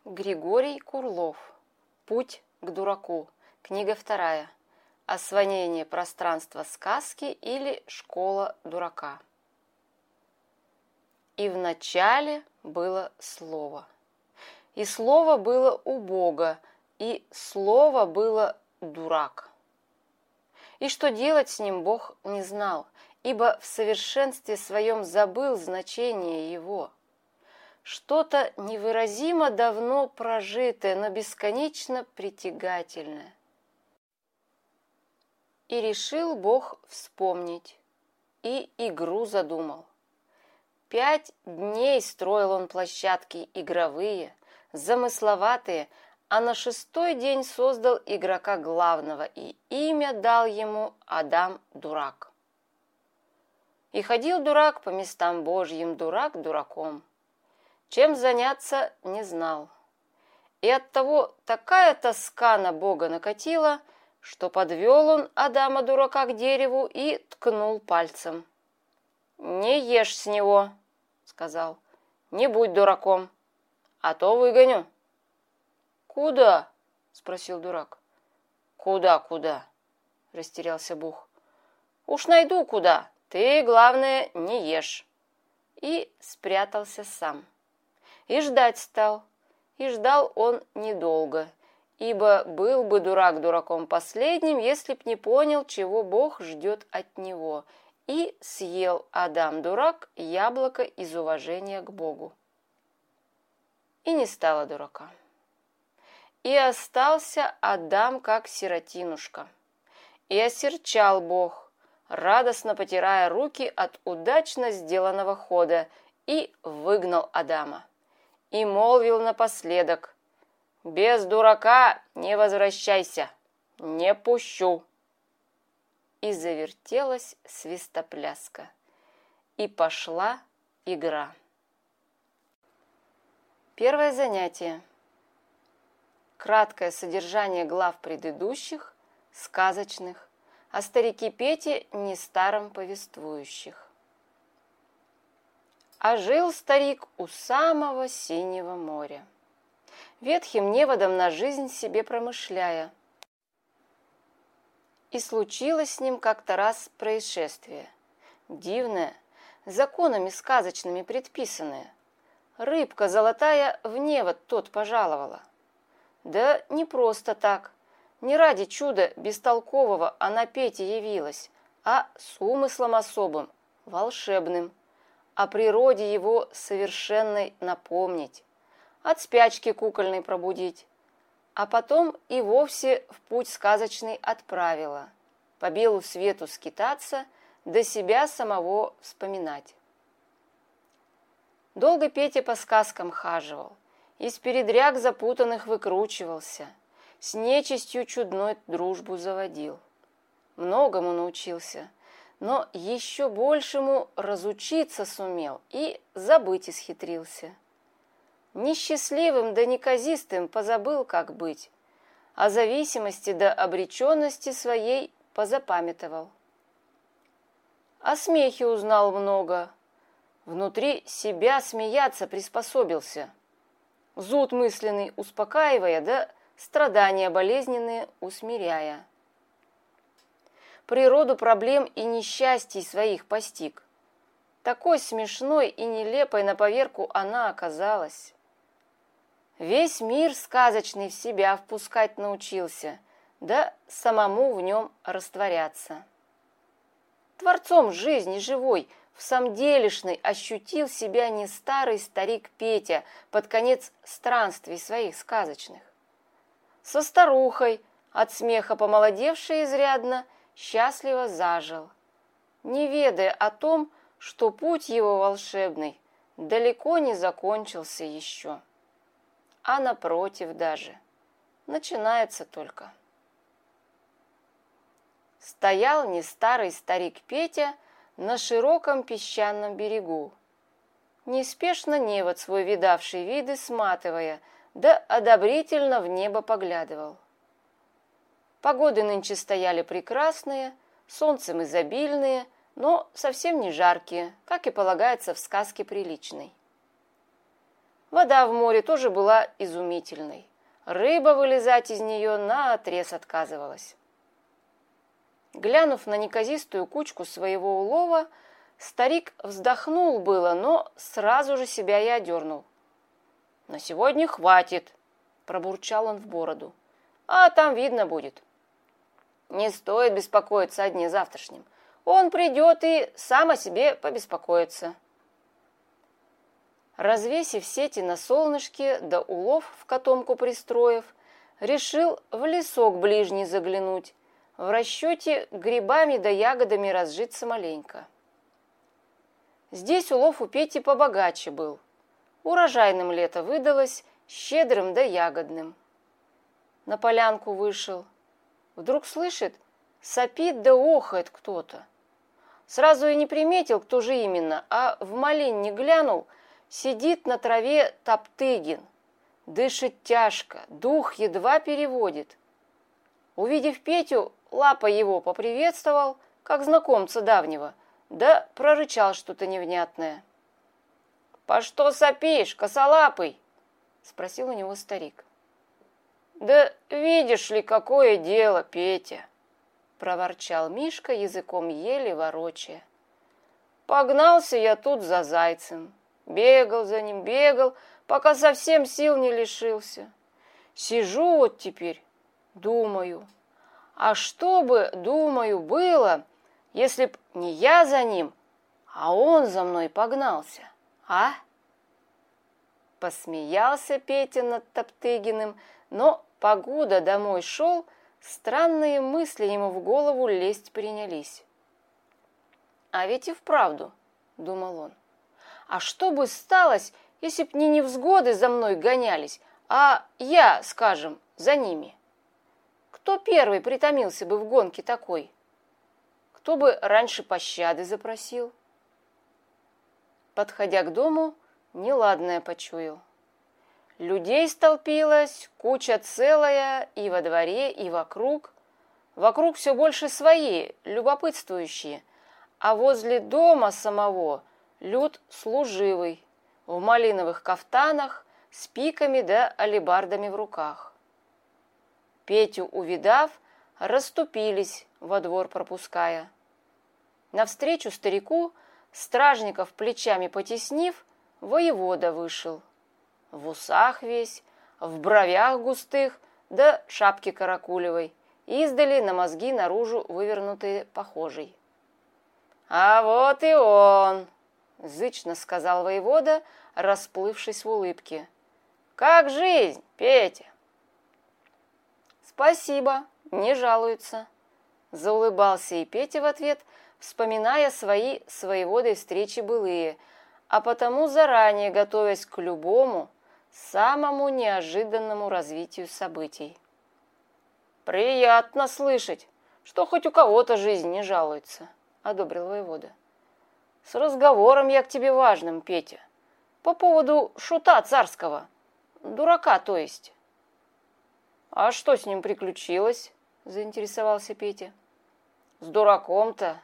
Григорий Курлов. Путь к дураку. Книга 2. Освоение пространства сказки или школа дурака. И вначале было Слово. И Слово было у Бога, и Слово было дурак. И что делать с ним Бог не знал, ибо в совершенстве своем забыл значение его. Что-то невыразимо давно прожитое, но бесконечно притягательное. И решил Бог вспомнить, и игру задумал. 5 дней строил он площадки игровые, замысловатые, а на 6-й день создал игрока главного, и имя дал ему Адам Дурак. И ходил дурак по местам Божьим, дурак дураком. Чем заняться, не знал. И оттого такая тоска на Бога накатила, что подвел он Адама дурака к дереву и ткнул пальцем. «Не ешь с него», — сказал, — «не будь дураком, а то выгоню». «Куда?» — спросил дурак. «Куда?» — растерялся Бог. «Уж найду куда, ты, главное, не ешь». И спрятался сам. И ждать стал. И ждал он недолго, ибо был бы дурак дураком последним, если б не понял, чего Бог ждет от него, и съел Адам-дурак яблоко из уважения к Богу. И не стало дурака. И остался Адам как сиротинушка. И осерчал Бог, радостно потирая руки от удачно сделанного хода, и выгнал Адама. И молвил напоследок: «Без дурака не возвращайся, не пущу». И завертелась свистопляска, и пошла игра. Первое занятие. Краткое содержание глав предыдущих, сказочных, о старике Пете не старом повествующих. А жил старик у самого синего моря, ветхим неводом на жизнь себе промышляя. И случилось с ним как-то раз происшествие, дивное, законами сказочными предписанное. Рыбка золотая в невод тот пожаловала. Да не просто так, не ради чуда бестолкового она Пете явилась, а с умыслом особым, волшебным, о природе его совершенной напомнить, от спячки кукольной пробудить, а потом и вовсе в путь сказочный отправила, по белу свету скитаться, до себя самого вспоминать. Долго Петя по сказкам хаживал, из передряг запутанных выкручивался, с нечистью чудной дружбу заводил. Многому научился, но еще большему разучиться сумел и забыть исхитрился. Несчастливым да неказистым позабыл, как быть, о зависимости до обреченности своей позапамятовал. О смехе узнал много, внутри себя смеяться приспособился, зуд мысленный успокаивая, да страдания болезненные усмиряя. Природу проблем и несчастий своих постиг. Такой смешной и нелепой на поверку она оказалась. Весь мир сказочный в себя впускать научился, да самому в нем растворяться. Творцом жизни живой, в самделишной ощутил себя не старый старик Петя под конец странствий своих сказочных. Со старухой, от смеха помолодевшей изрядно, счастливо зажил, не ведая о том, что путь его волшебный далеко не закончился еще, а напротив даже, начинается только. Стоял не старый старик Петя на широком песчаном берегу, неспешно невод свой видавший виды сматывая, да одобрительно в небо поглядывал. Погоды нынче стояли прекрасные, солнцем изобильные, но совсем не жаркие, как и полагается в сказке приличной. Вода в море тоже была изумительной. Рыба вылезать из нее наотрез отказывалась. Глянув на неказистую кучку своего улова, старик вздохнул было, но сразу же себя и одернул. «На сегодня хватит», — пробурчал он в бороду. «А там видно будет. Не стоит беспокоиться о дне завтрашнем. Он придет и сам о себе побеспокоится». Развесив сети на солнышке, да улов в котомку пристроив, решил в лесок ближний заглянуть, в расчете грибами да ягодами разжиться маленько. Здесь улов у Пети побогаче был. Урожайным лето выдалось, щедрым да ягодным. На полянку вышел. Вдруг слышит, сопит да охает кто-то. Сразу и не приметил, кто же именно, а в малинне глянул, сидит на траве Топтыгин. Дышит тяжко, дух едва переводит. Увидев Петю, лапа его поприветствовал, как знакомца давнего, да прорычал что-то невнятное. «По что сопишь, косолапый?» — спросил у него старик. «Да видишь ли, какое дело, Петя!» — проворчал Мишка, языком еле ворочая. «Погнался я тут за зайцем. Бегал за ним, бегал, пока совсем сил не лишился. Сижу вот теперь, думаю, а что бы, думаю, было, если б не я за ним, а он за мной погнался, а?» Посмеялся Петя над Топтыгиным, но покуда домой шел, странные мысли ему в голову лезть принялись. «А ведь и вправду, — думал он, — а что бы сталось, если б не невзгоды за мной гонялись, а я, скажем, за ними? Кто первый притомился бы в гонке такой? Кто бы раньше пощады запросил?» Подходя к дому, неладное почуял. Людей столпилось, куча целая, и во дворе, и вокруг. Вокруг все больше свои, любопытствующие, а возле дома самого люд служивый, в малиновых кафтанах, с пиками да алебардами в руках. Петю увидав, расступились, во двор пропуская. Навстречу старику, стражников плечами потеснив, воевода вышел. В усах весь, в бровях густых, да шапке каракулевой, издали на мозги наружу вывернутые похожей. «А вот и он!» — зычно сказал воевода, расплывшись в улыбке. «Как жизнь, Петя?» «Спасибо, не жалуются», — заулыбался и Петя в ответ, вспоминая свои с воеводой встречи былые, а потому заранее готовясь к любому, самому неожиданному развитию событий. «Приятно слышать, что хоть у кого-то жизнь не жалуется», — одобрил воевода. «С разговором я к тебе важным, Петя, по поводу шута царского, дурака, то есть». «А что с ним приключилось?» — заинтересовался Петя. «С дураком-то?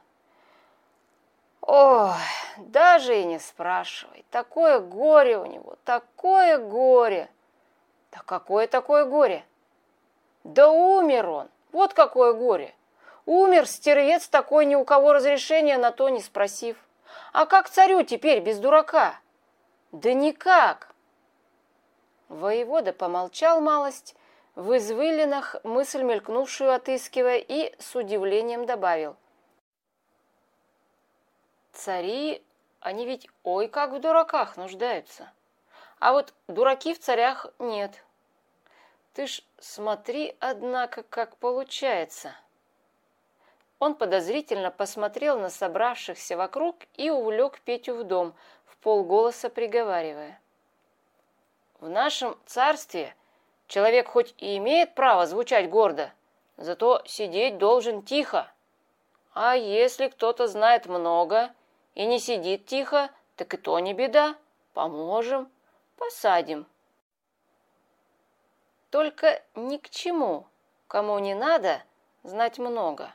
Ой, даже и не спрашивай. Такое горе у него, такое горе!» «Да какое такое горе?» «Да умер он, вот какое горе! Умер стервец такой, ни у кого разрешения на то не спросив. А как царю теперь без дурака?» «Да никак!» Воевода помолчал малость, в извилинах мысль мелькнувшую отыскивая, и с удивлением добавил. «Цари, они ведь ой как в дураках нуждаются, а вот дураки в царях нет. Ты ж смотри, однако, как получается». Он подозрительно посмотрел на собравшихся вокруг и увлек Петю в дом, вполголоса приговаривая. «В нашем царстве человек хоть и имеет право звучать гордо, зато сидеть должен тихо. А если кто-то знает много и не сидит тихо, так и то не беда. Поможем, посадим. Только ни к чему, кому не надо, знать много».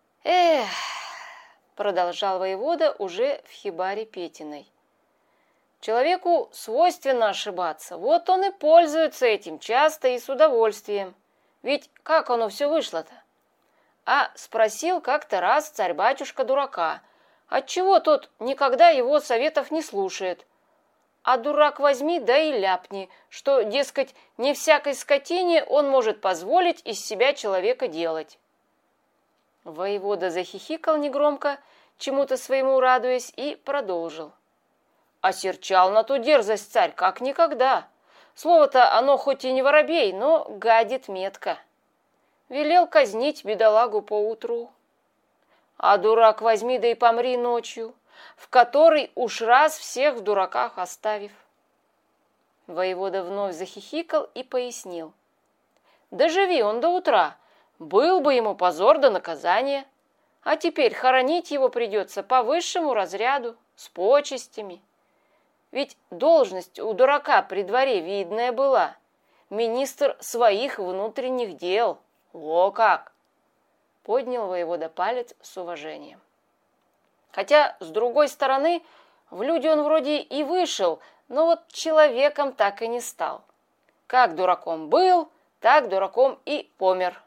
«Эх», — продолжал воевода уже в хибаре Петиной, Человеку свойственно ошибаться, вот он и пользуется этим часто и с удовольствием. Ведь как оно все вышло-то? А спросил как-то раз царь-батюшка дурака, отчего тот никогда его советов не слушает. А дурак возьми да и ляпни, что, дескать, не всякой скотине он может позволить из себя человека делать. Воевода захихикал негромко, чему-то своему радуясь, и продолжил. Осерчал на ту дерзость царь, как никогда. Слово-то оно хоть и не воробей, но гадит метко. Велел казнить бедолагу поутру. А дурак возьми да и помри ночью, в который уж раз всех в дураках оставив. Воевода вновь захихикал и пояснил. Доживи он до утра, был бы ему позор до наказания, а теперь хоронить его придется по высшему разряду, с почестями. Ведь должность у дурака при дворе видная была, министр своих внутренних дел. Во как! Поднял воевода палец с уважением. Хотя, с другой стороны, в люди он вроде и вышел, но вот человеком так и не стал. Как дураком был, так дураком и помер.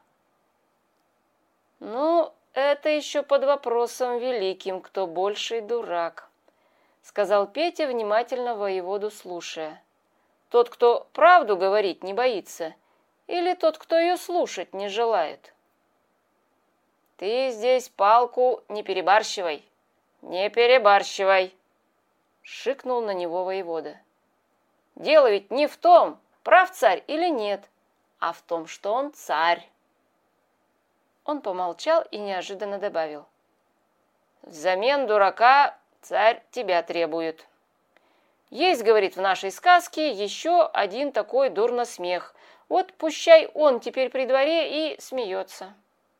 Ну, это еще под вопросом великим, кто больший дурак, сказал Петя, внимательно воеводу слушая. Тот, кто правду говорить не боится, или тот, кто ее слушать не желает? Ты здесь палку не перебарщивай, не перебарщивай, шикнул на него воевода. Дело ведь не в том, прав царь или нет, а в том, что он царь. Он помолчал и неожиданно добавил. Взамен дурака царь тебя требует. Есть, говорит, в нашей сказке еще один такой дурносмех. Вот пущай он теперь при дворе и смеется.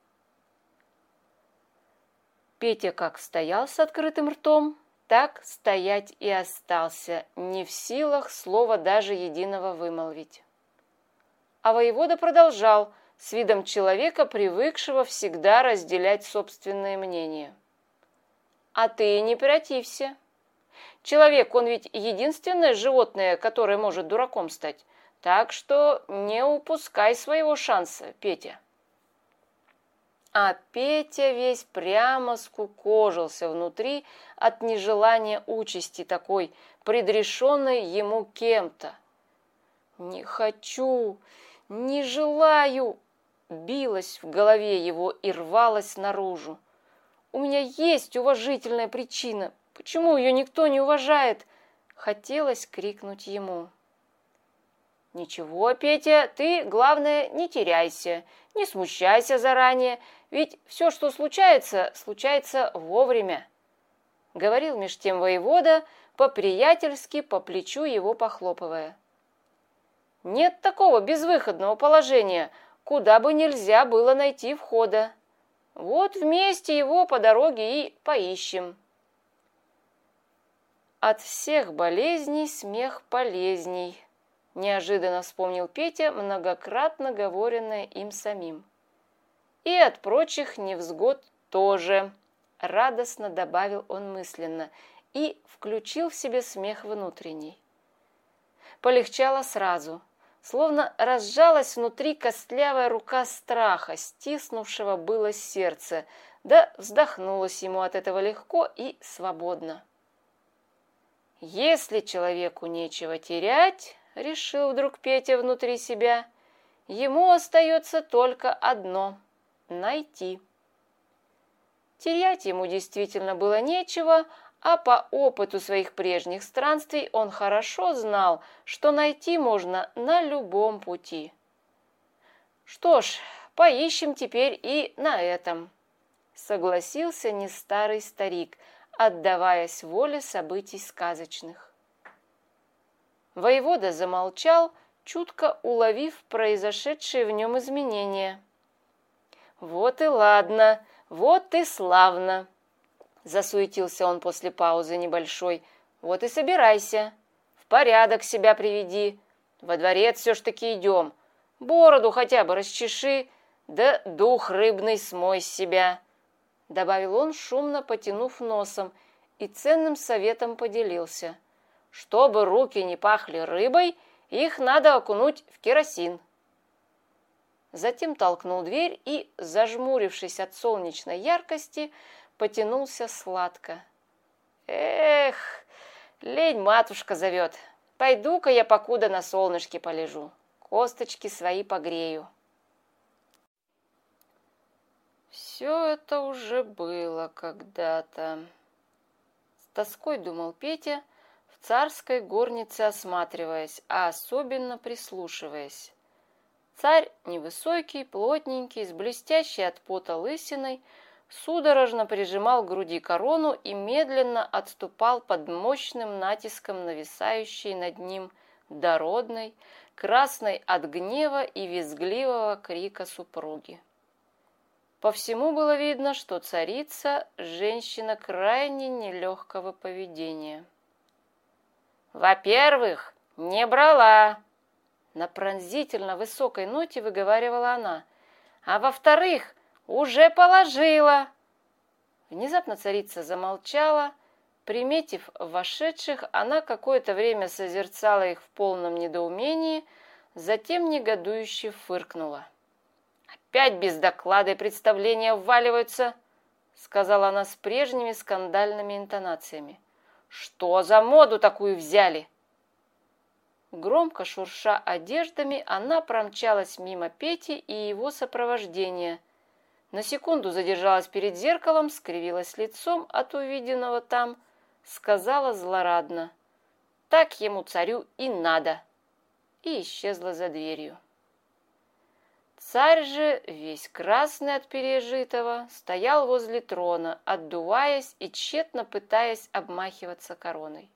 Петя как стоял с открытым ртом, так стоять и остался, не в силах слова даже единого вымолвить. А воевода продолжал, с видом человека, привыкшего всегда разделять собственное мнение. А ты не протився. Человек, он ведь единственное животное, которое может дураком стать. Так что не упускай своего шанса, Петя. А Петя весь прямо скукожился внутри от нежелания участи такой, предрешенной ему кем-то. «Не хочу, не желаю!» билась в голове его и рвалась наружу. «У меня есть уважительная причина. Почему ее никто не уважает?» Хотелось крикнуть ему. «Ничего, Петя, ты, главное, не теряйся, не смущайся заранее, ведь все, что случается, случается вовремя», — говорил меж тем воевода, по-приятельски по плечу его похлопывая. «Нет такого безвыходного положения, куда бы нельзя было найти входа. Вот вместе его по дороге и поищем». «От всех болезней смех полезней», — неожиданно вспомнил Петя многократно говоренное им самим. «И от прочих невзгод тоже», — радостно добавил он мысленно и включил в себе смех внутренний. Полегчало сразу, словно разжалась внутри костлявая рука страха, стиснувшего было сердце, да вздохнулось ему от этого легко и свободно. «Если человеку нечего терять, — решил вдруг Петя внутри себя, — ему остается только одно — найти». Терять ему действительно было нечего, а по опыту своих прежних странствий он хорошо знал, что найти можно на любом пути. «Что ж, поищем теперь и на этом», — согласился нестарый старик, отдаваясь воле событий сказочных. Воевода замолчал, чутко уловив произошедшие в нем изменения. «Вот и ладно, вот и славно», — засуетился он после паузы небольшой. «Вот и собирайся, в порядок себя приведи, во дворец все ж таки идем, бороду хотя бы расчеши, да дух рыбный смой с себя», — добавил он, шумно потянув носом, и ценным советом поделился. Чтобы руки не пахли рыбой, их надо окунуть в керосин. Затем толкнул дверь и, зажмурившись от солнечной яркости, потянулся сладко. Эх, лень матушка зовет. Пойду-ка я покуда на солнышке полежу, косточки свои погрею. Все это уже было когда-то. С тоской думал Петя, в царской горнице осматриваясь, а особенно прислушиваясь. Царь невысокий, плотненький, с блестящей от пота лысиной, судорожно прижимал к груди корону и медленно отступал под мощным натиском нависающей над ним дородной, красной от гнева и визгливого крика супруги. По всему было видно, что царица – женщина крайне нелегкого поведения. «Во-первых, не брала!» На пронзительно высокой ноте выговаривала она. «А во-вторых, уже положила!» Внезапно царица замолчала. Приметив вошедших, она какое-то время созерцала их в полном недоумении, затем негодующе фыркнула. «Опять без доклада и представления вваливаются!» сказала она с прежними скандальными интонациями. «Что за моду такую взяли?» Громко шурша одеждами, она промчалась мимо Пети и его сопровождения. На секунду задержалась перед зеркалом, скривилась лицом от увиденного там, сказала злорадно: «Так ему, царю, и надо!» и исчезла за дверью. Царь же, весь красный от пережитого, стоял возле трона, отдуваясь и тщетно пытаясь обмахиваться короной.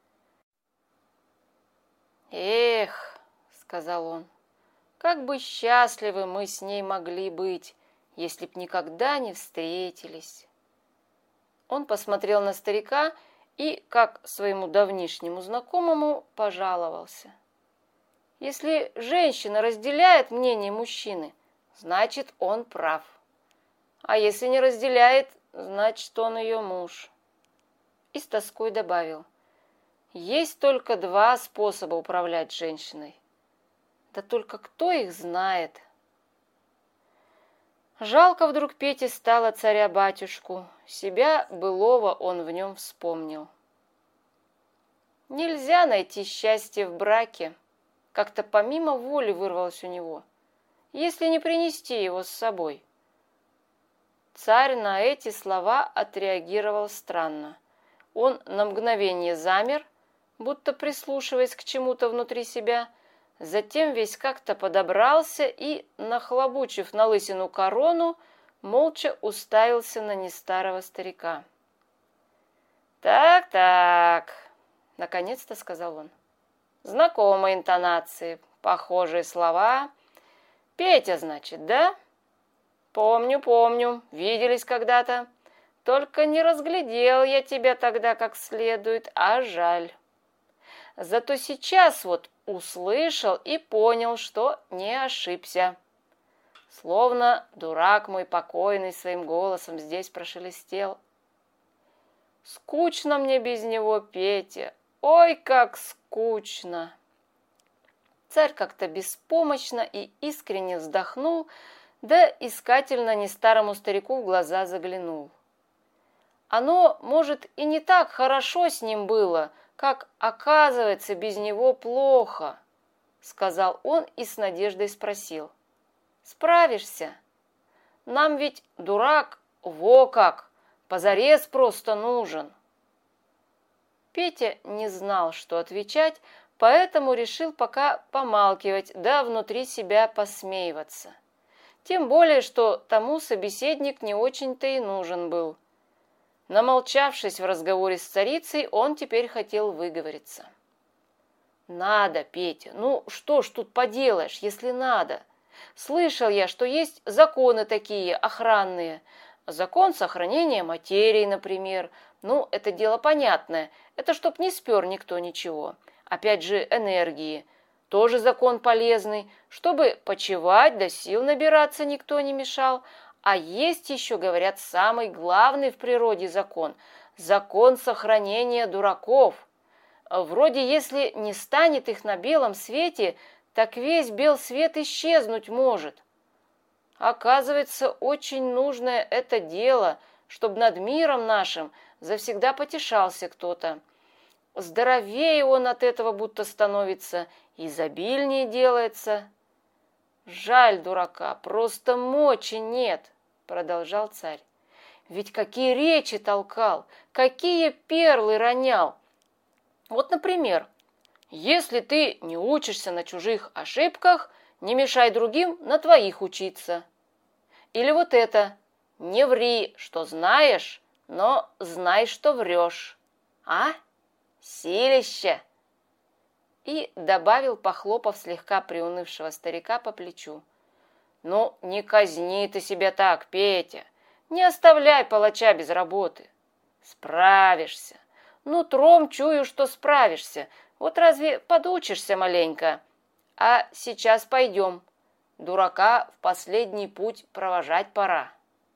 «Эх, — сказал он, — как бы счастливы мы с ней могли быть, если б никогда не встретились!» Он посмотрел на старика и, как своему давнишнему знакомому, пожаловался. «Если женщина разделяет мнение мужчины, значит, он прав. А если не разделяет, значит, он ее муж». И с тоской добавил: «Есть только два способа управлять женщиной. Да только кто их знает?» Жалко вдруг Пете стало царя-батюшку. Себя былого он в нем вспомнил. Нельзя найти счастье в браке. Как-то помимо воли вырвалось у него, если не принести его с собой. Царь на эти слова отреагировал странно. Он на мгновение замер, будто прислушиваясь к чему-то внутри себя, затем весь как-то подобрался и, нахлобучив на лысину корону, молча уставился на нестарого старика. «Так-так», — наконец-то сказал он. «Знакомые интонации, похожие слова. Петя, значит, да? Помню, виделись когда-то. Только не разглядел я тебя тогда как следует, а жаль. Зато сейчас вот услышал и понял, что не ошибся. Словно дурак мой покойный своим голосом здесь прошелестел. Скучно мне без него, Петя. Ой, как скучно!» Царь как-то беспомощно и искренне вздохнул, да искательно нестарому старику в глаза заглянул. Оно, может, и не так хорошо с ним было, как, оказывается, без него плохо, сказал он и с надеждой спросил: «Справишься? Нам ведь дурак, во как, позарез просто нужен». Петя не знал, что отвечать, поэтому решил пока помалкивать, да внутри себя посмеиваться. Тем более, что тому собеседник не очень-то и нужен был. Намолчавшись в разговоре с царицей, он теперь хотел выговориться. «Надо, Петя, ну что ж тут поделаешь, если надо? Слышал я, что есть законы такие, охранные. Закон сохранения материи, например. Ну, это дело понятное. Это чтоб не спер никто ничего. Опять же, энергии. Тоже закон полезный. Чтобы почивать да сил набираться никто не мешал. А есть еще, говорят, самый главный в природе закон. Закон сохранения дураков. Вроде если не станет их на белом свете, так весь бел свет исчезнуть может. Оказывается, очень нужное это дело, чтобы над миром нашим завсегда потешался кто-то. Здоровее он от этого будто становится, изобильнее делается. Жаль дурака, просто мочи нет, продолжал царь. Ведь какие речи толкал, какие перлы ронял. Вот, например, если ты не учишься на чужих ошибках, не мешай другим на твоих учиться. Или вот это: не ври, что знаешь, но знай, что врешь. А? Силище! И добавил, похлопав слегка приунывшего старика по плечу. Ну, не казни ты себя так, Петя. Не оставляй палача без работы. Справишься. Нутром чую, что справишься. Вот разве подучишься маленько? А сейчас пойдем. Дурака в последний путь провожать пора.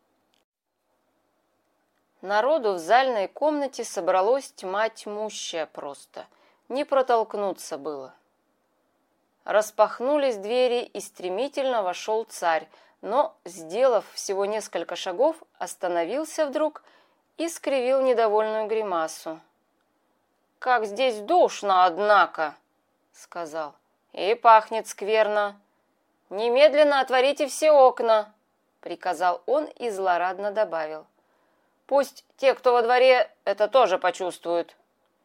Народу в зальной комнате собралось тьма тьмущая просто. Не протолкнуться было. Распахнулись двери, и стремительно вошел царь, но, сделав всего несколько шагов, остановился вдруг и скривил недовольную гримасу. «Как здесь душно, однако!» — сказал. «И пахнет скверно. Немедленно отворите все окна!» — приказал он и злорадно добавил. «Пусть те, кто во дворе, это тоже почувствуют».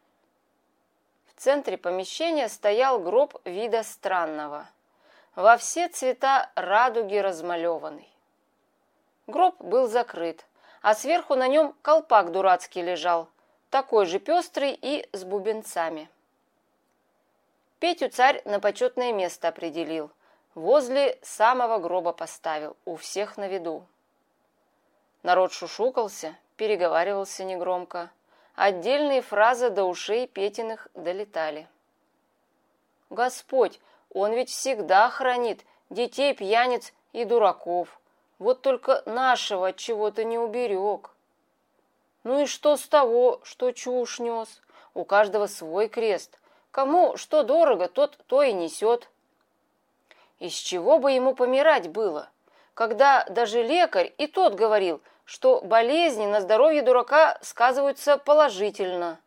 В центре помещения стоял гроб вида странного, во все цвета радуги размалеванный. Гроб был закрыт, а сверху на нем колпак дурацкий лежал, такой же пестрый и с бубенцами. Петю царь на почетное место определил, возле самого гроба поставил, у всех на виду. Народ шушукался, переговаривался негромко. Отдельные фразы до ушей Петиных долетали. Господь, Он ведь всегда хранит детей, пьяниц и дураков. Вот только нашего от чего-то не уберег. Ну и что с того, что чушь нес? У каждого свой крест. Кому что дорого, тот то и несет. Из чего бы ему помирать было, когда даже лекарь и тот говорил, что болезни на здоровье дурака сказываются положительно.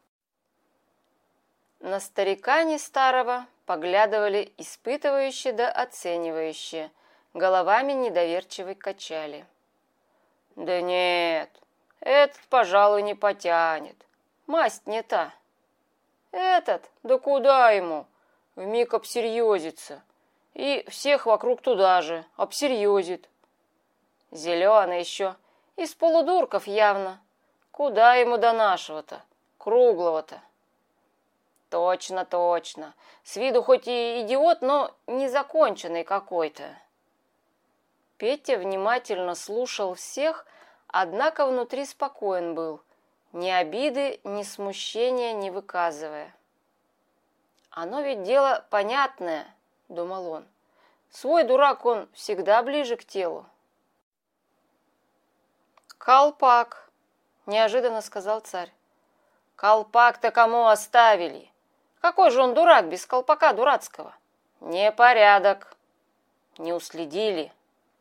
На старика не старого поглядывали испытывающие да оценивающие, головами недоверчиво качали. Да нет, этот, пожалуй, не потянет, масть не та. Этот, да куда ему, вмиг обсерьезится, и всех вокруг туда же обсерьезит. Зеленый еще, из полудурков явно. Куда ему до нашего-то, круглого-то? Точно, точно. С виду хоть и идиот, но незаконченный какой-то. Петя внимательно слушал всех, однако внутри спокоен был, ни обиды, ни смущения не выказывая. «Оно ведь дело понятное», — думал он. «Свой дурак он всегда ближе к телу». «Колпак», — неожиданно сказал царь. «Колпак-то кому оставили? Какой же он дурак без колпака дурацкого? Непорядок. Не уследили».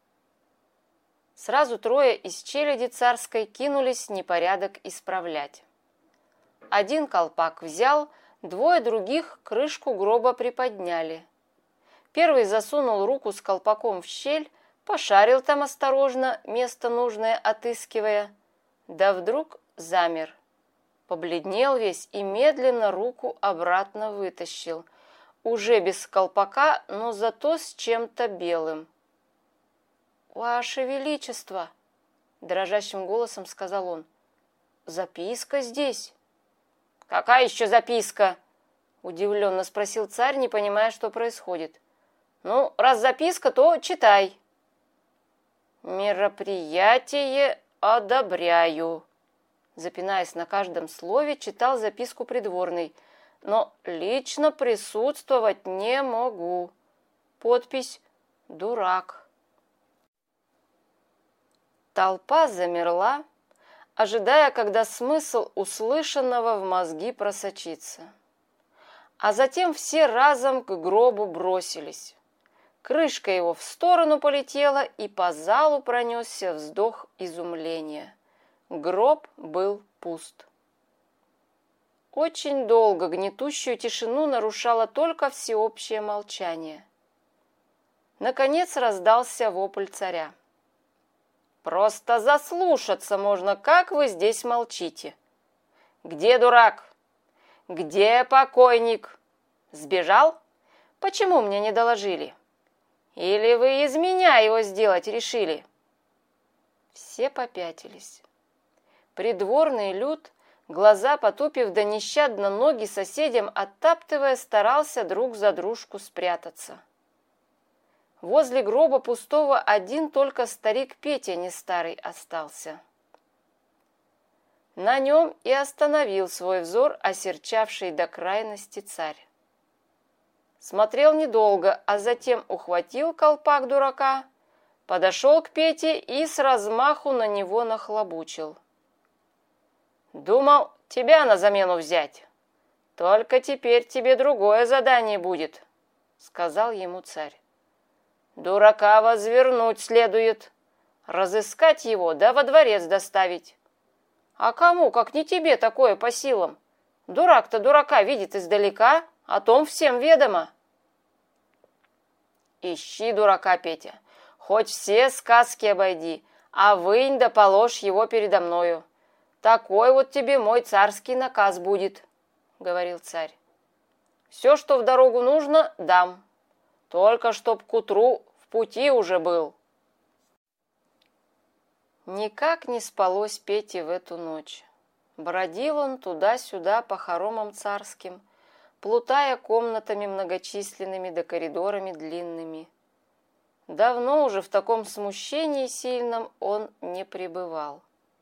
Сразу трое из челяди царской кинулись непорядок исправлять. Один колпак взял, двое других крышку гроба приподняли. Первый засунул руку с колпаком в щель, пошарил там осторожно, место нужное отыскивая, да вдруг замер. Побледнел весь и медленно руку обратно вытащил, уже без колпака, но зато с чем-то белым. «Ваше Величество!» — дрожащим голосом сказал он. «Записка здесь». «Какая еще записка?» — удивленно спросил царь, не понимая, что происходит. «Ну, раз записка, то читай». «Мероприятие одобряю», — запинаясь на каждом слове, читал записку придворный, «но лично присутствовать не могу. Подпись «Дурак». Толпа замерла, ожидая, когда смысл услышанного в мозги просочится. А затем все разом к гробу бросились. Крышка его в сторону полетела, и по залу пронесся вздох изумления. Гроб был пуст. Очень долго гнетущую тишину нарушало только всеобщее молчание. Наконец раздался вопль царя. «Просто заслушаться можно, как вы здесь молчите! Где дурак? Где покойник? Сбежал? Почему мне не доложили? Или вы из меня его сделать решили?» Все попятились. Придворный люд, глаза потупив да нещадно ноги соседям оттаптывая, старался друг за дружку спрятаться. Возле гроба пустого один только старик Петя не старый остался. На нем и остановил свой взор осерчавший до крайности царь. Смотрел недолго, а затем ухватил колпак дурака, подошел к Пете и с размаху на него нахлобучил. «Думал тебя на замену взять. Только теперь тебе другое задание будет», — сказал ему царь. «Дурака возвернуть следует, разыскать его да во дворец доставить. А кому, как не тебе, такое по силам? Дурак-то дурака видит издалека, о том всем ведомо». «Ищи дурака, Петя, хоть все сказки обойди, а вынь да положь его передо мною. Такой вот тебе мой царский наказ будет», — говорил царь. «Все, что в дорогу нужно, дам, только чтоб к утру в пути уже был». Никак не спалось Пете в эту ночь. Бродил он туда-сюда по хоромам царским, плутая комнатами многочисленными да коридорами длинными. Давно уже в таком смущении сильном он не пребывал.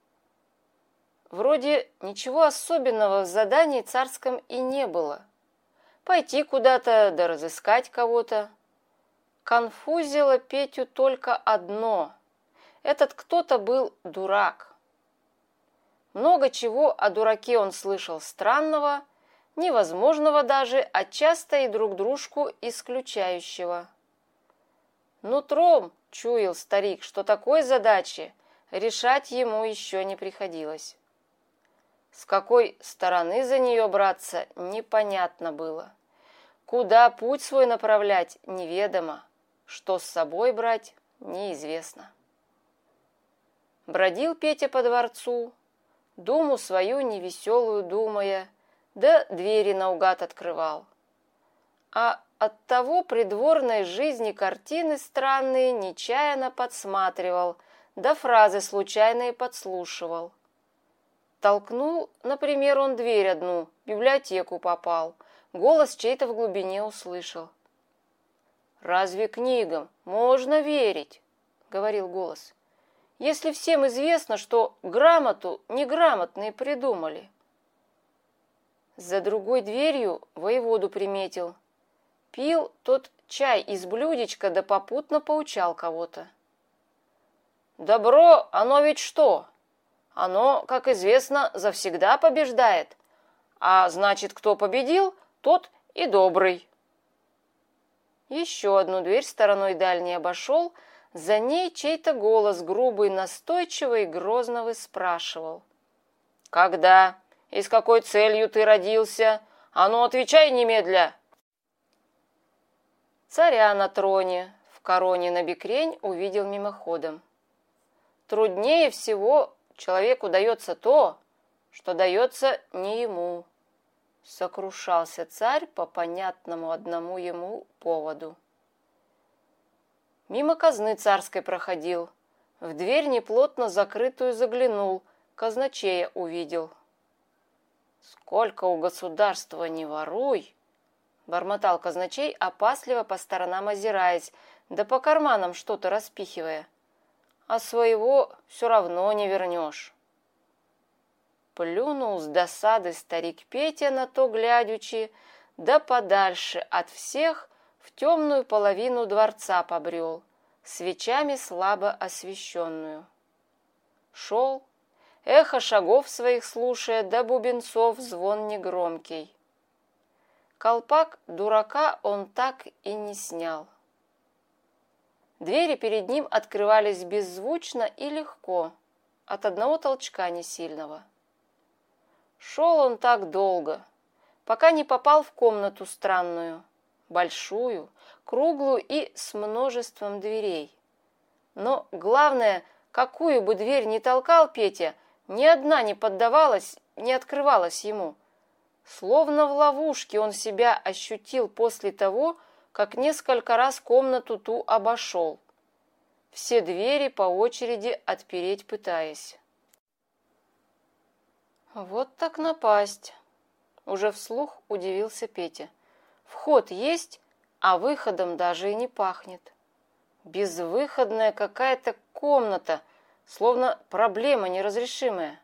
Вроде ничего особенного в задании царском и не было. Пойти куда-то да разыскать кого-то. Конфузило Петю только одно. Этот кто-то был дурак. Много чего о дураке он слышал странного, невозможного даже, а часто и друг дружку исключающего. Нутром чуял старик, что такой задачи решать ему еще не приходилось. С какой стороны за нее браться, непонятно было. Куда путь свой направлять, неведомо. Что с собой брать, неизвестно. Бродил Петя по дворцу, думу свою невеселую думая, да двери наугад открывал. А оттого придворной жизни картины странные нечаянно подсматривал, да фразы случайные подслушивал. Толкнул, например, он дверь одну, в библиотеку попал, голос чей-то в глубине услышал. «Разве книгам можно верить?» — говорил голос. «Если всем известно, что грамоту неграмотные придумали». За другой дверью воеводу приметил. Пил тот чай из блюдечка да попутно поучал кого-то. «Добро, оно ведь что? Оно, как известно, завсегда побеждает. А значит, кто победил, тот и добрый». Еще одну дверь стороной дальней обошел, за ней чей-то голос грубый, настойчивый и грозно выспрашивал. «Когда и с какой целью ты родился? А ну, отвечай немедля!» Царя на троне, в короне на бекрень увидел мимоходом. Труднее всего человеку дается то, что дается не ему. Сокрушался царь по понятному одному ему поводу. Мимо казны царской проходил, в дверь неплотно закрытую заглянул, казначея увидел. «Сколько у государства не воруй!» — бормотал казначей, опасливо по сторонам озираясь, да по карманам что-то распихивая. «А своего все равно не вернешь». Плюнул с досады старик Петя на то глядячи, да подальше от всех в темную половину дворца побрел, свечами слабо освещенную. Шел, эхо шагов своих слушая, да бубенцов звон негромкий. Колпак дурака он так и не снял. Двери перед ним открывались беззвучно и легко, от одного толчка несильного. Шел он так долго, пока не попал в комнату странную, большую, круглую и с множеством дверей. Но главное, какую бы дверь ни толкал Петя, ни одна не поддавалась, не открывалась ему. Словно в ловушке он себя ощутил после того, как несколько раз комнату ту обошел, все двери по очереди отпереть пытаясь. Вот так напасть! Уже вслух удивился Петя. Вход есть, а выходом даже и не пахнет. Безвыходная какая-то комната, словно проблема неразрешимая.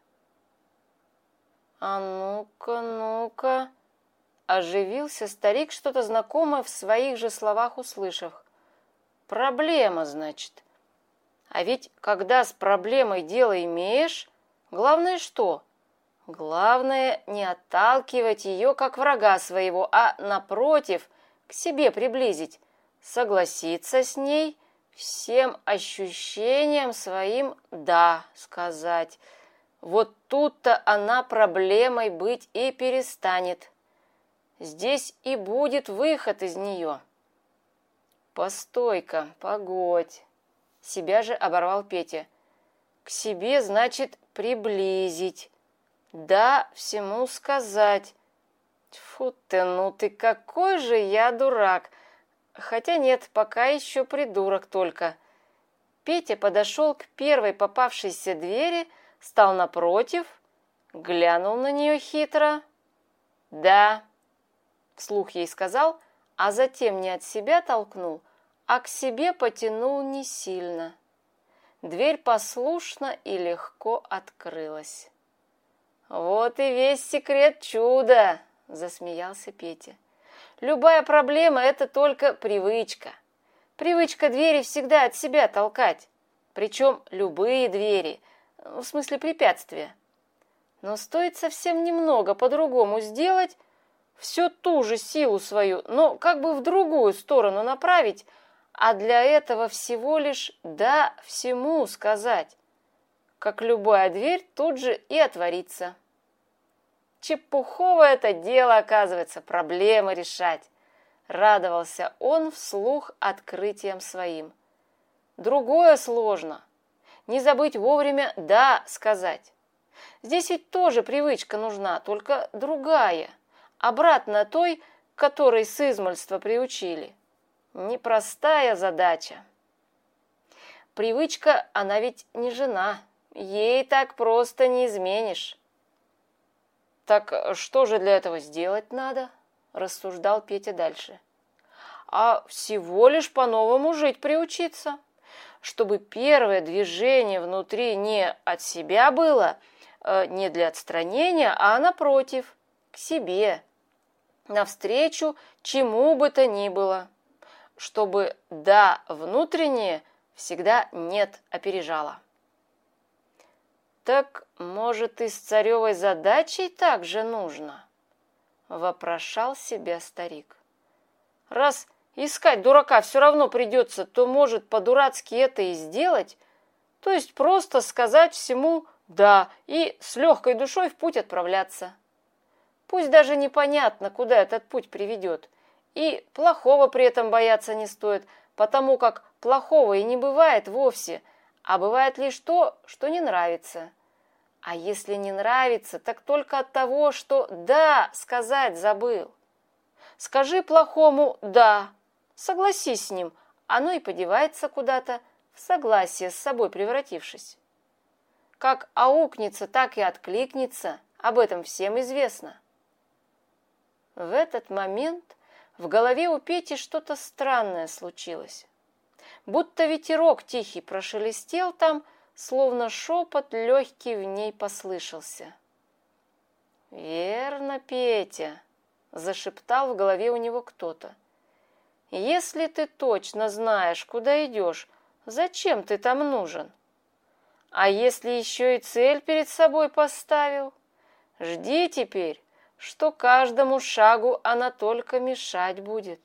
А ну-ка, ну-ка... Оживился старик, что-то знакомое в своих же словах услышав. Проблема, значит. А ведь когда с проблемой дело имеешь, главное что? Главное не отталкивать ее как врага своего, а, напротив, к себе приблизить, согласиться с ней, всем ощущениям своим «да» сказать. Вот тут-то она проблемой быть и перестанет. Здесь и будет выход из нее. Постой-ка, погодь. Себя же оборвал Петя. К себе, значит, приблизить. Да, всему сказать. Тьфу ты, ну ты какой же я дурак. Хотя нет, пока еще придурок только. Петя подошел к первой попавшейся двери, стал напротив, глянул на нее хитро. Да, вслух ей сказал, а затем не от себя толкнул, а к себе потянул не сильно. Дверь послушно и легко открылась. «Вот и весь секрет чуда!» – засмеялся Петя. «Любая проблема – это только привычка. Привычка двери всегда от себя толкать, причем любые двери, в смысле препятствия. Но стоит совсем немного по-другому сделать, всю ту же силу свою, но как бы в другую сторону направить, а для этого всего лишь «да» всему сказать, как любая дверь тут же и отворится. Чепуховое это дело, оказывается, проблемы решать. Радовался он вслух открытием своим. Другое сложно. Не забыть вовремя «да» сказать. Здесь ведь тоже привычка нужна, только другая, обратно той, которой с измальства приучили. Непростая задача. Привычка, она ведь не жена, ей так просто не изменишь. Так что же для этого сделать надо? Рассуждал Петя дальше. А всего лишь по-новому жить приучиться, чтобы первое движение внутри не от себя было, не для отстранения, а напротив, к себе, навстречу чему бы то ни было, чтобы «да» внутреннее всегда «нет» опережало. «Так, может, и с царевой задачей так же нужно?» – вопрошал себя старик. «Раз искать дурака все равно придется, то, может, по-дурацки это и сделать, то есть просто сказать всему «да» и с легкой душой в путь отправляться. Пусть даже непонятно, куда этот путь приведет, и плохого при этом бояться не стоит, потому как плохого и не бывает вовсе, а бывает лишь то, что не нравится. А если не нравится, так только от того, что «да» сказать забыл. Скажи плохому «да», согласись с ним, оно и подевается куда-то, в согласие с собой превратившись. Как аукнется, так и откликнется, об этом всем известно. В этот момент в голове у Пети что-то странное случилось. Будто ветерок тихий прошелестел там, словно шепот легкий в ней послышался. «Верно, Петя», — зашептал в голове у него кто-то. «Если ты точно знаешь, куда идешь, зачем ты там нужен? А если еще и цель перед собой поставил? Жди теперь, что каждому шагу она только мешать будет.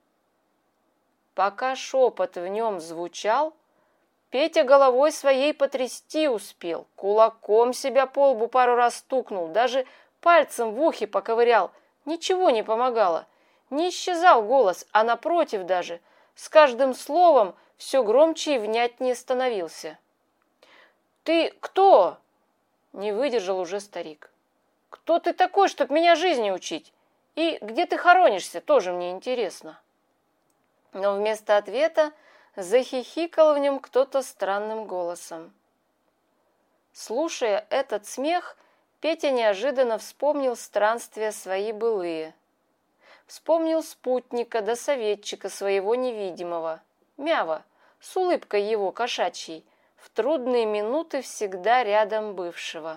Пока шепот в нем звучал, Петя головой своей потрясти успел, кулаком себя по лбу пару раз стукнул, даже пальцем в ухе поковырял. Ничего не помогало. Не исчезал голос, а напротив даже, с каждым словом все громче и внятнее становился. «Ты кто?» — не выдержал уже старик. «Кто ты такой, чтоб меня жизни учить? И где ты хоронишься, тоже мне интересно». Но вместо ответа захихикал в нем кто-то странным голосом. Слушая этот смех, Петя неожиданно вспомнил странствия свои былые. Вспомнил спутника да советчика своего невидимого, Мява, с улыбкой его кошачьей, в трудные минуты всегда рядом бывшего.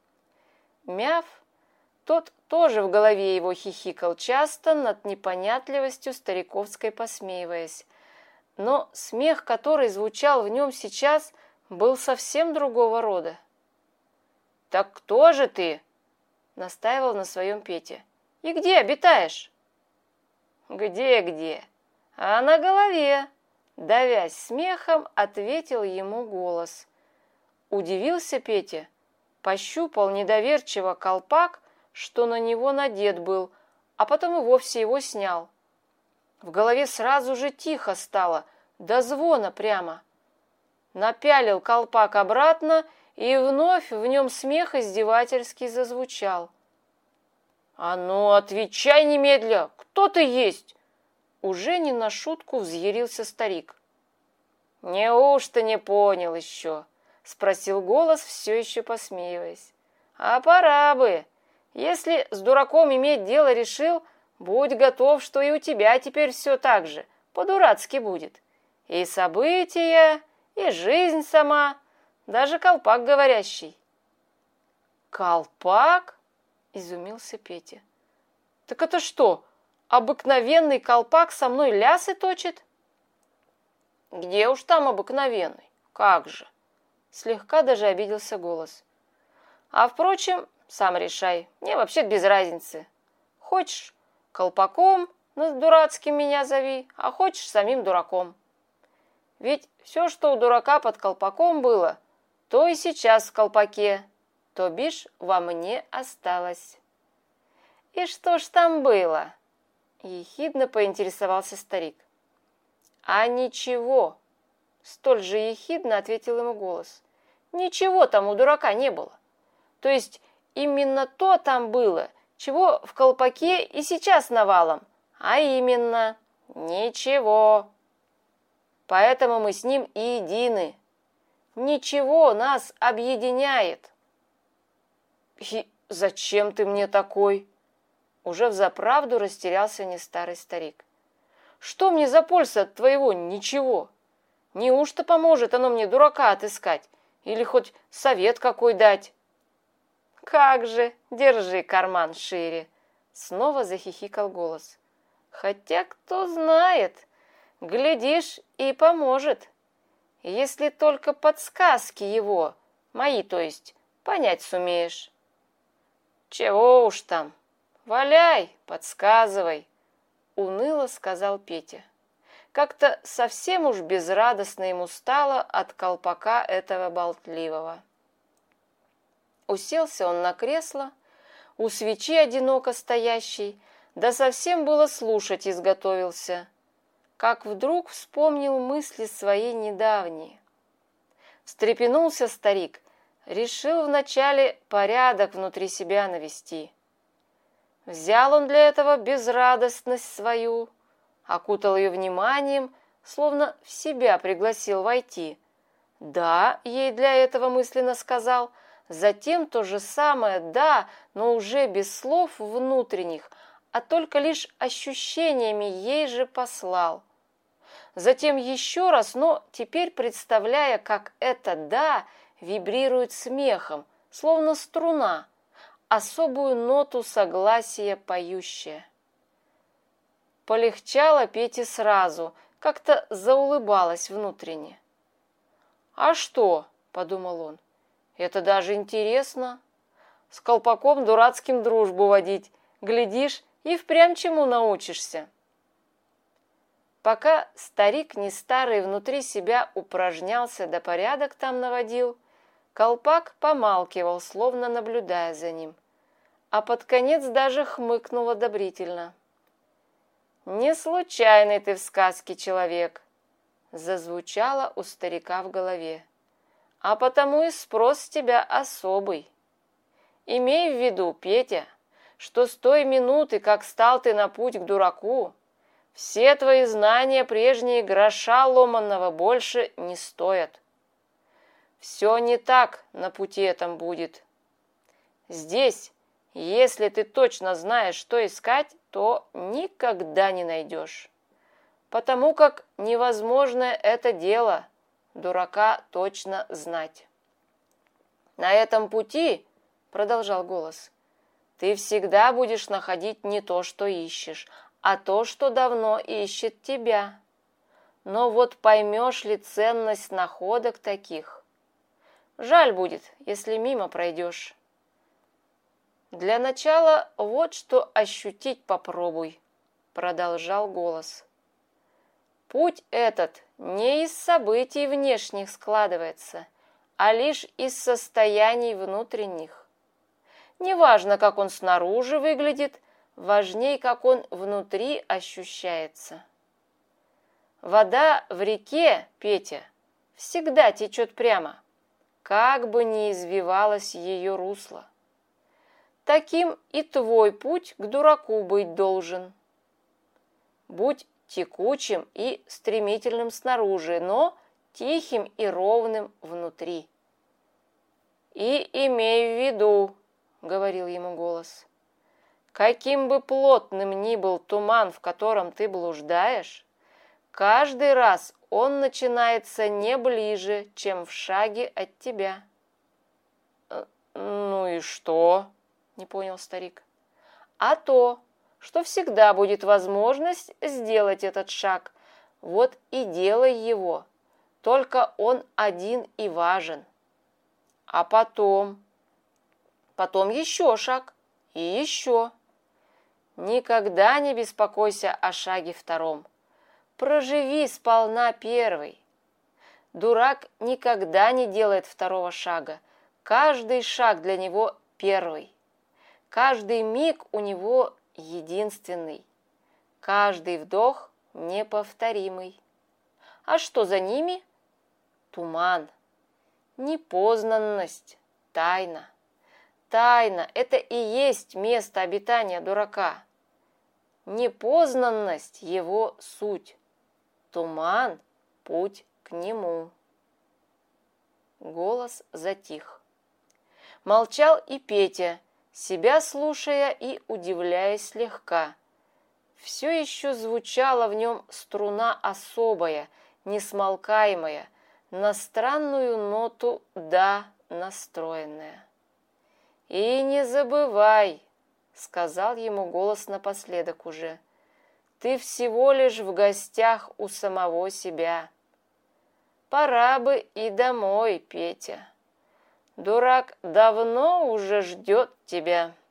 Мяв, тот тоже в голове его хихикал часто, над непонятливостью стариковской посмеиваясь, но смех, который звучал в нем сейчас, был совсем другого рода. «Так кто же ты?» — настаивал на своем Петя. «И где обитаешь?» «Где-где? А на голове!» — давясь смехом, ответил ему голос. Удивился Петя, пощупал недоверчиво колпак, что на него надет был, а потом и вовсе его снял. В голове сразу же тихо стало, до звона прямо. Напялил колпак обратно, и вновь в нем смех издевательский зазвучал. «А ну, отвечай немедля, кто ты есть?» Уже не на шутку взъярился старик. «Неужто не понял еще?» — спросил голос, все еще посмеиваясь. «А пора бы. Если с дураком иметь дело решил, будь готов, что и у тебя теперь все так же, по-дурацки будет. И события, и жизнь сама, даже колпак говорящий». «Колпак?» — изумился Петя. «Так это что, обыкновенный колпак со мной лясы точит?» «Где уж там обыкновенный? Как же!» Слегка даже обиделся голос. «А впрочем, сам решай, мне вообще без разницы. Хочешь колпаком дурацким меня зови, а хочешь самим дураком. Ведь все, что у дурака под колпаком было, то и сейчас в колпаке, то бишь во мне осталось». «И что ж там было?» — ехидно поинтересовался старик. «А ничего», — столь же ехидно ответил ему голос. «Ничего там у дурака не было. То есть именно то там было, чего в колпаке и сейчас навалом, а именно ничего. Поэтому мы с ним и едины. Ничего нас объединяет». «И зачем ты мне такой?» Уже взаправду растерялся нестарый старик. «Что мне за польза от твоего ничего? Неужто поможет оно мне дурака отыскать? Или хоть совет какой дать?» «Как же, держи карман шире!» Снова захихикал голос. «Хотя кто знает, глядишь, и поможет. Если только подсказки его, мои, то есть, понять сумеешь». «Чего уж там? Валяй, подсказывай!» Уныло сказал Петя. Как-то совсем уж безрадостно ему стало от колпака этого болтливого. Уселся он на кресло, у свечи одиноко стоящей, да совсем было слушать изготовился, как вдруг вспомнил мысли свои недавние. Встрепенулся старик, решил вначале порядок внутри себя навести. Взял он для этого безрадостность свою, окутал ее вниманием, словно в себя пригласил войти. «Да», ей для этого мысленно сказал, затем то же самое «да», но уже без слов внутренних, а только лишь ощущениями ей же послал. Затем еще раз, но теперь представляя, как это «да» вибрирует смехом, словно струна, особую ноту согласия поющая. Полегчало Пете сразу, как-то заулыбалась внутренне. «А что?» — подумал он. «Это даже интересно. С колпаком дурацким дружбу водить. Глядишь, и впрямь чему научишься. Пока старик не старый внутри себя упражнялся да порядок там наводил, Колпак помалкивал, словно наблюдая за ним, а под конец даже хмыкнул одобрительно. «Не случайный ты в сказке человек», — зазвучало у старика в голове, «а потому и спрос с тебя особый. Имей в виду, Петя, что с той минуты, как стал ты на путь к дураку, все твои знания прежние гроша ломаного больше не стоят. Все не так на пути этом будет. Здесь, если ты точно знаешь, что искать, то никогда не найдешь. Потому как невозможно это дело дурака точно знать. На этом пути, продолжал голос, ты всегда будешь находить не то, что ищешь, а то, что давно ищет тебя. Но вот поймешь ли ценность находок таких? Жаль будет, если мимо пройдешь. Для начала вот что ощутить попробуй, продолжал голос. Путь этот не из событий внешних складывается, а лишь из состояний внутренних. Неважно, как он снаружи выглядит, важней, как он внутри ощущается. Вода в реке, Петя, всегда течет прямо, как бы ни извивалось ее русло. Таким и твой путь к дураку быть должен. Будь текучим и стремительным снаружи, но тихим и ровным внутри. И имей в виду, говорил ему голос, каким бы плотным ни был туман, в котором ты блуждаешь, каждый раз он начинается не ближе, чем в шаге от тебя. Ну и что? Не понял старик. А то, что всегда будет возможность сделать этот шаг. Вот и делай его. Только он один и важен. А потом еще шаг и еще. Никогда не беспокойся о шаге втором. Проживи сполна первый. Дурак никогда не делает второго шага. Каждый шаг для него первый. Каждый миг у него единственный. Каждый вдох неповторимый. А что за ними? Туман, непознанность, тайна. Тайна – это и есть место обитания дурака. Непознанность – его суть. Туман – путь к нему. Голос затих. Молчал и Петя, себя слушая и удивляясь слегка. Все еще звучала в нем струна особая, несмолкаемая, на странную ноту «да» настроенная. «И не забывай», — сказал ему голос напоследок уже, «ты всего лишь в гостях у самого себя. Пора бы и домой, Петя. Дурак давно уже ждет тебя».